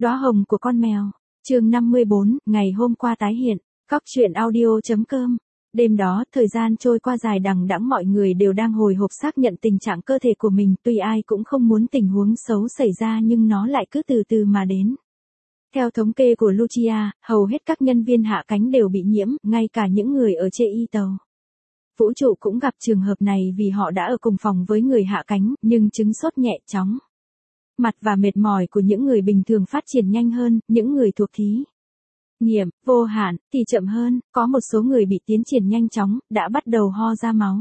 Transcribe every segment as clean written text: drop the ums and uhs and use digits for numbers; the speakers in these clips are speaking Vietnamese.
Đóa hồng của con mèo. Chương 54, ngày hôm qua tái hiện. Cóc truyện audio.com. Đêm đó, thời gian trôi qua dài đằng đẵng, mọi người đều đang hồi hộp xác nhận tình trạng cơ thể của mình, tuy ai cũng không muốn tình huống xấu xảy ra nhưng nó lại cứ từ từ mà đến. Theo thống kê của Lucia, hầu hết các nhân viên hạ cánh đều bị nhiễm, ngay cả những người ở trên tàu vũ trụ cũng gặp trường hợp này vì họ đã ở cùng phòng với người hạ cánh, nhưng chứng sốt nhẹ chóng. Mặt và mệt mỏi của những người bình thường phát triển nhanh hơn, những người thuộc thí nghiệm vô hạn thì chậm hơn, có một số người bị tiến triển nhanh chóng, đã bắt đầu ho ra máu.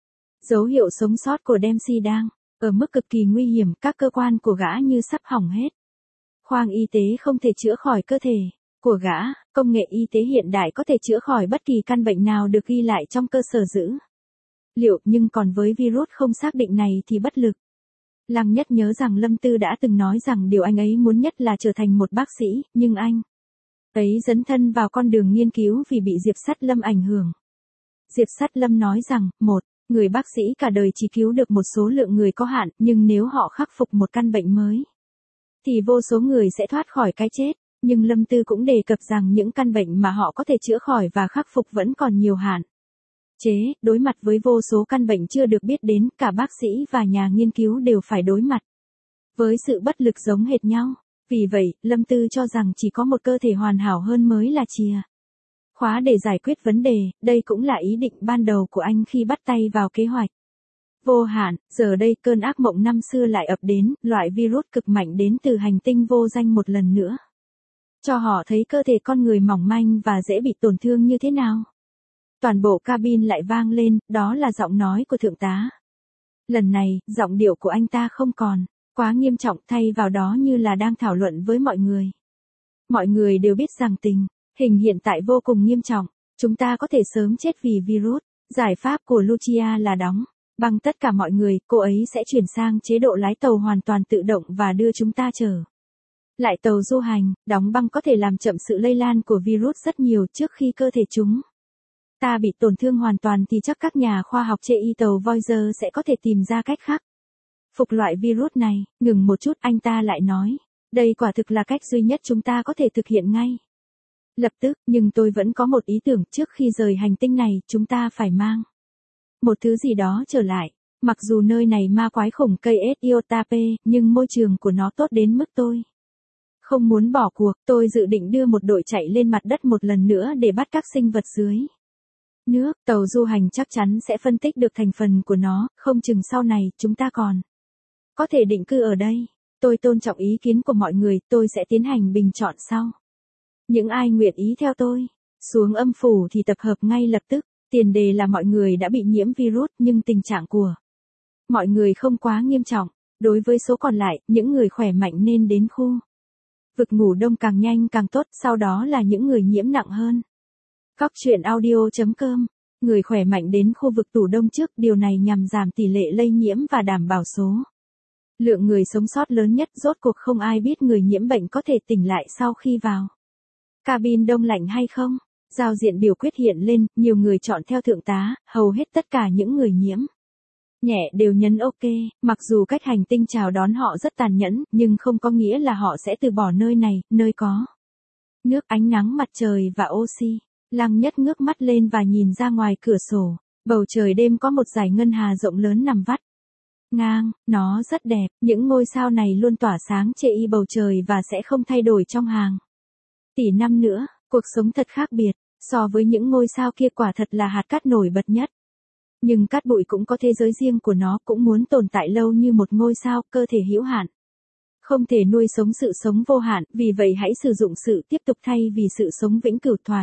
Dấu hiệu sống sót của Dempsey đang ở mức cực kỳ nguy hiểm, các cơ quan của gã như sắp hỏng hết. Khoang y tế không thể chữa khỏi cơ thể của gã, công nghệ y tế hiện đại có thể chữa khỏi bất kỳ căn bệnh nào được ghi lại trong cơ sở dữ liệu, nhưng còn với virus không xác định này thì bất lực. Lăng Nhất nhớ rằng Lâm Tư đã từng nói rằng điều anh ấy muốn nhất là trở thành một bác sĩ, nhưng anh ấy dấn thân vào con đường nghiên cứu vì bị Diệp Sắt Lâm ảnh hưởng. Diệp Sắt Lâm nói rằng, một người bác sĩ cả đời chỉ cứu được một số lượng người có hạn, nhưng nếu họ khắc phục một căn bệnh mới, thì vô số người sẽ thoát khỏi cái chết. Nhưng Lâm Tư cũng đề cập rằng những căn bệnh mà họ có thể chữa khỏi và khắc phục vẫn còn nhiều hạn chế. Đối mặt với vô số căn bệnh chưa được biết đến, cả bác sĩ và nhà nghiên cứu đều phải đối mặt với sự bất lực giống hệt nhau. Vì vậy, Lâm Tư cho rằng chỉ có một cơ thể hoàn hảo hơn mới là chìa khóa để giải quyết vấn đề. Đây cũng là ý định ban đầu của anh khi bắt tay vào kế hoạch vô hạn. Giờ đây cơn ác mộng năm xưa lại ập đến, loại virus cực mạnh đến từ hành tinh vô danh một lần nữa cho họ thấy cơ thể con người mỏng manh và dễ bị tổn thương như thế nào. Toàn bộ cabin lại vang lên, đó là giọng nói của thượng tá. Lần này, giọng điệu của anh ta không còn quá nghiêm trọng, thay vào đó như là đang thảo luận với mọi người. Mọi người đều biết rằng tình hình hiện tại vô cùng nghiêm trọng, chúng ta có thể sớm chết vì virus. Giải pháp của Lucia là đóng băng tất cả mọi người, cô ấy sẽ chuyển sang chế độ lái tàu hoàn toàn tự động và đưa chúng ta trở lại tàu du hành. Đóng băng có thể làm chậm sự lây lan của virus rất nhiều. Trước khi cơ thể chúng ta bị tổn thương hoàn toàn thì chắc các nhà khoa học trên tàu Voyager sẽ có thể tìm ra cách khác phục loại virus này. Ngừng một chút, anh ta lại nói, đây quả thực là cách duy nhất chúng ta có thể thực hiện ngay lập tức, nhưng tôi vẫn có một ý tưởng. Trước khi rời hành tinh này, chúng ta phải mang một thứ gì đó trở lại. Mặc dù nơi này ma quái khủng cây Etiotape, nhưng môi trường của nó tốt đến mức tôi không muốn bỏ cuộc. Tôi dự định đưa một đội chạy lên mặt đất một lần nữa để bắt các sinh vật dưới nước. Tàu du hành chắc chắn sẽ phân tích được thành phần của nó, không chừng sau này chúng ta còn có thể định cư ở đây. Tôi tôn trọng ý kiến của mọi người, tôi sẽ tiến hành bình chọn sau. Những ai nguyện ý theo tôi xuống âm phủ thì tập hợp ngay lập tức. Tiền đề là mọi người đã bị nhiễm virus, nhưng tình trạng của mọi người không quá nghiêm trọng. Đối với số còn lại, những người khỏe mạnh nên đến khu vực ngủ đông càng nhanh càng tốt, sau đó là những người nhiễm nặng hơn. Cóc truyện audio.com. Người khỏe mạnh đến khu vực tủ đông trước, điều này nhằm giảm tỷ lệ lây nhiễm và đảm bảo số lượng người sống sót lớn nhất. Rốt cuộc không ai biết người nhiễm bệnh có thể tỉnh lại sau khi vào cabin đông lạnh hay không. Giao diện biểu quyết hiện lên, nhiều người chọn theo thượng tá, hầu hết tất cả những người nhiễm nhẹ đều nhấn OK. Mặc dù cách hành tinh chào đón họ rất tàn nhẫn, nhưng không có nghĩa là họ sẽ từ bỏ nơi này, nơi có nước, ánh nắng mặt trời và oxy. Lăng Nhất ngước mắt lên và nhìn ra ngoài cửa sổ. Bầu trời đêm có một dải ngân hà rộng lớn nằm vắt ngang, nó rất đẹp. Những ngôi sao này luôn tỏa sáng trên bầu trời và sẽ không thay đổi trong hàng tỷ năm nữa. Cuộc sống thật khác biệt, so với những ngôi sao kia quả thật là hạt cát nổi bật nhất. Nhưng cát bụi cũng có thế giới riêng của nó, cũng muốn tồn tại lâu như một ngôi sao. Cơ thể hữu hạn không thể nuôi sống sự sống vô hạn, vì vậy hãy sử dụng sự tiếp tục thay vì sự sống vĩnh cửu. Thoải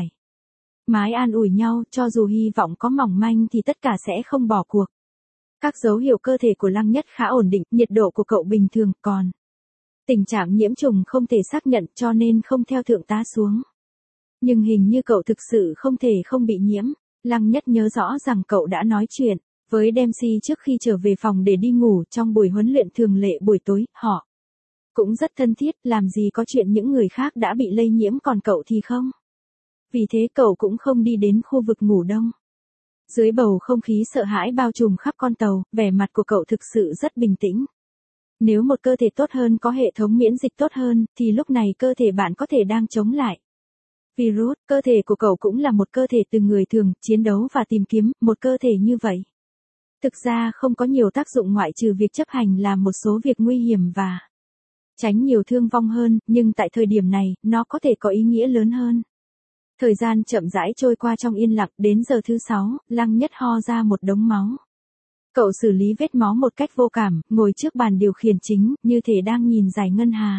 mái an ủi nhau, cho dù hy vọng có mỏng manh thì tất cả sẽ không bỏ cuộc. Các dấu hiệu cơ thể của Lăng Nhất khá ổn định, nhiệt độ của cậu bình thường, còn tình trạng nhiễm trùng không thể xác nhận cho nên không theo thượng tá xuống. Nhưng hình như cậu thực sự không thể không bị nhiễm. Lăng Nhất nhớ rõ rằng cậu đã nói chuyện với Dempsey trước khi trở về phòng để đi ngủ. Trong buổi huấn luyện thường lệ buổi tối, họ cũng rất thân thiết, làm gì có chuyện những người khác đã bị lây nhiễm còn cậu thì không. Vì thế cậu cũng không đi đến khu vực ngủ đông. Dưới bầu không khí sợ hãi bao trùm khắp con tàu, vẻ mặt của cậu thực sự rất bình tĩnh. Nếu một cơ thể tốt hơn có hệ thống miễn dịch tốt hơn, thì lúc này cơ thể bạn có thể đang chống lại virus. Cơ thể của cậu cũng là một cơ thể từ người thường, chiến đấu và tìm kiếm, một cơ thể như vậy. Thực ra không có nhiều tác dụng ngoại trừ việc chấp hành làm một số việc nguy hiểm và tránh nhiều thương vong hơn, nhưng tại thời điểm này, nó có thể có ý nghĩa lớn hơn. Thời gian chậm rãi trôi qua trong yên lặng, đến giờ thứ 6, Lăng Nhất ho ra một đống máu. Cậu xử lý vết máu một cách vô cảm, ngồi trước bàn điều khiển chính, như thể đang nhìn dải ngân hà.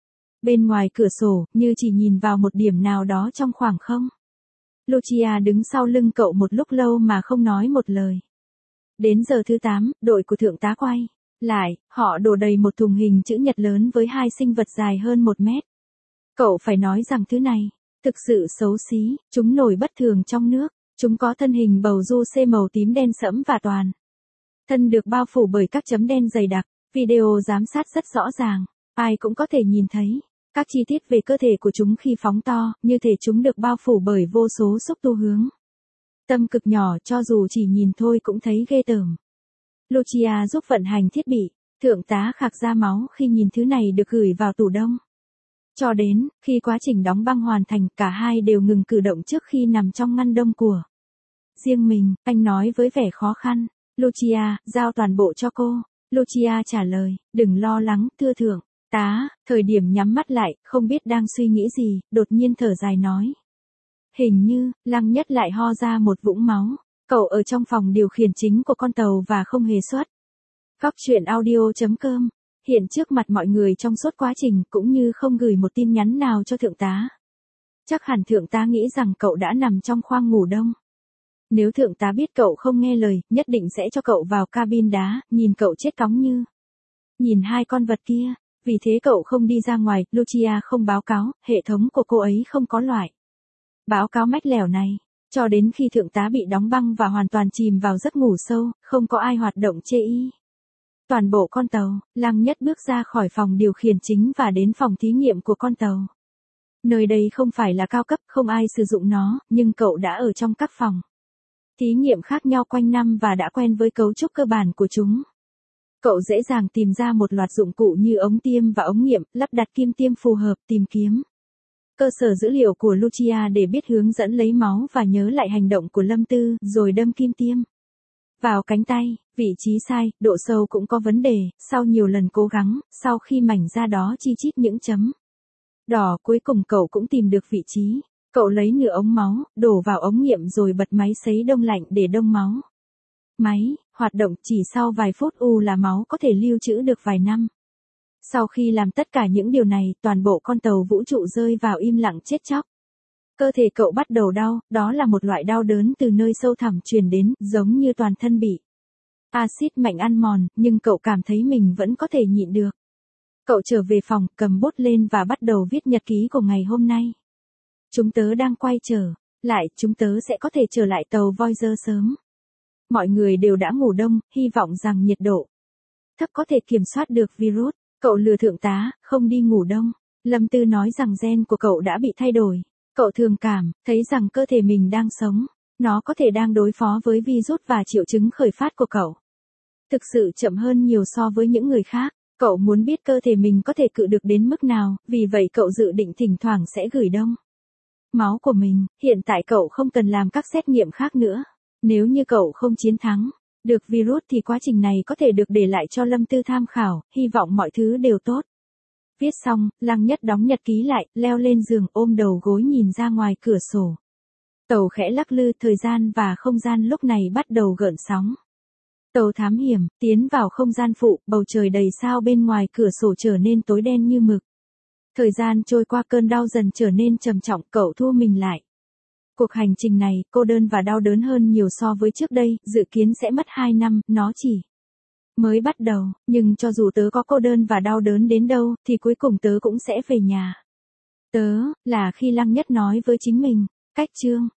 Bên ngoài cửa sổ, như chỉ nhìn vào một điểm nào đó trong khoảng không. Lucia đứng sau lưng cậu một lúc lâu mà không nói một lời. Đến giờ thứ 8, đội của thượng tá quay lại, họ đổ đầy một thùng hình chữ nhật lớn với hai sinh vật dài hơn 1 mét. Cậu phải nói rằng thứ này, thực sự xấu xí, chúng nổi bất thường trong nước, chúng có thân hình bầu du xê màu tím đen sẫm và toàn thân được bao phủ bởi các chấm đen dày đặc, video giám sát rất rõ ràng, ai cũng có thể nhìn thấy các chi tiết về cơ thể của chúng khi phóng to, như thể chúng được bao phủ bởi vô số xúc tu hướng tâm cực nhỏ, cho dù chỉ nhìn thôi cũng thấy ghê tởm. Lucia giúp vận hành thiết bị, thượng tá khạc ra máu khi nhìn thứ này được gửi vào tủ đông. Cho đến, khi quá trình đóng băng hoàn thành, cả hai đều ngừng cử động trước khi nằm trong ngăn đông của riêng mình, anh nói với vẻ khó khăn. Lucia, giao toàn bộ cho cô. Lucia trả lời, đừng lo lắng, thưa thượng tá. Thời điểm nhắm mắt lại, không biết đang suy nghĩ gì, đột nhiên thở dài nói. Hình như, Lăng Nhất lại ho ra một vũng máu. Cậu ở trong phòng điều khiển chính của con tàu và không hề xuất. Góc truyện audio.com hiện trước mặt mọi người trong suốt quá trình, cũng như không gửi một tin nhắn nào cho thượng tá. Chắc hẳn thượng tá nghĩ rằng cậu đã nằm trong khoang ngủ đông. Nếu thượng tá biết cậu không nghe lời, nhất định sẽ cho cậu vào cabin đá, nhìn cậu chết cóng như nhìn hai con vật kia. Vì thế cậu không đi ra ngoài. Lucia không báo cáo, hệ thống của cô ấy không có loại báo cáo mách lẻo này. Cho đến khi thượng tá bị đóng băng và hoàn toàn chìm vào giấc ngủ sâu, không có ai hoạt động chê y. Toàn bộ con tàu, Lăng Nhất bước ra khỏi phòng điều khiển chính và đến phòng thí nghiệm của con tàu. Nơi đây không phải là cao cấp, không ai sử dụng nó, nhưng cậu đã ở trong các phòng thí nghiệm khác nhau quanh năm và đã quen với cấu trúc cơ bản của chúng. Cậu dễ dàng tìm ra một loạt dụng cụ như ống tiêm và ống nghiệm, lắp đặt kim tiêm phù hợp, tìm kiếm cơ sở dữ liệu của Lucia để biết hướng dẫn lấy máu và nhớ lại hành động của Lâm Tư, rồi đâm kim tiêm vào cánh tay. Vị trí sai, độ sâu cũng có vấn đề. Sau nhiều lần cố gắng, sau khi mảnh da đó chi chít những chấm đỏ, cuối cùng cậu cũng tìm được vị trí. Cậu lấy nửa ống máu, đổ vào ống nghiệm rồi bật máy sấy đông lạnh để đông máu. Máy hoạt động chỉ sau vài phút là máu có thể lưu trữ được vài năm. Sau khi làm tất cả những điều này, toàn bộ con tàu vũ trụ rơi vào im lặng chết chóc. Cơ thể cậu bắt đầu đau, đó là một loại đau đớn từ nơi sâu thẳm truyền đến, giống như toàn thân bị axit mạnh ăn mòn, nhưng cậu cảm thấy mình vẫn có thể nhịn được. Cậu trở về phòng, cầm bút lên và bắt đầu viết nhật ký của ngày hôm nay. Chúng tớ đang quay trở lại, chúng tớ sẽ có thể trở lại tàu Voyager sớm. Mọi người đều đã ngủ đông, hy vọng rằng nhiệt độ thấp có thể kiểm soát được virus. Cậu lừa thượng tá, không đi ngủ đông. Lâm Tư nói rằng gen của cậu đã bị thay đổi. Cậu thường cảm thấy rằng cơ thể mình đang sống. Nó có thể đang đối phó với virus và triệu chứng khởi phát của cậu thực sự chậm hơn nhiều so với những người khác. Cậu muốn biết cơ thể mình có thể cự được đến mức nào, vì vậy cậu dự định thỉnh thoảng sẽ gửi đông máu của mình. Hiện tại cậu không cần làm các xét nghiệm khác nữa. Nếu như cậu không chiến thắng được virus thì quá trình này có thể được để lại cho Lâm Tư tham khảo, hy vọng mọi thứ đều tốt. Viết xong, Lăng Nhất đóng nhật ký lại, leo lên giường, ôm đầu gối nhìn ra ngoài cửa sổ. Tàu khẽ lắc lư, thời gian và không gian lúc này bắt đầu gợn sóng. Tàu thám hiểm, tiến vào không gian phụ, bầu trời đầy sao bên ngoài cửa sổ trở nên tối đen như mực. Thời gian trôi qua, cơn đau dần trở nên trầm trọng, cậu thu mình lại. Cuộc hành trình này, cô đơn và đau đớn hơn nhiều so với trước đây, dự kiến sẽ mất 2 năm, nó chỉ mới bắt đầu, nhưng cho dù tớ có cô đơn và đau đớn đến đâu, thì cuối cùng tớ cũng sẽ về nhà. Tớ, là khi Lăng Nhất nói với chính mình. Cách chương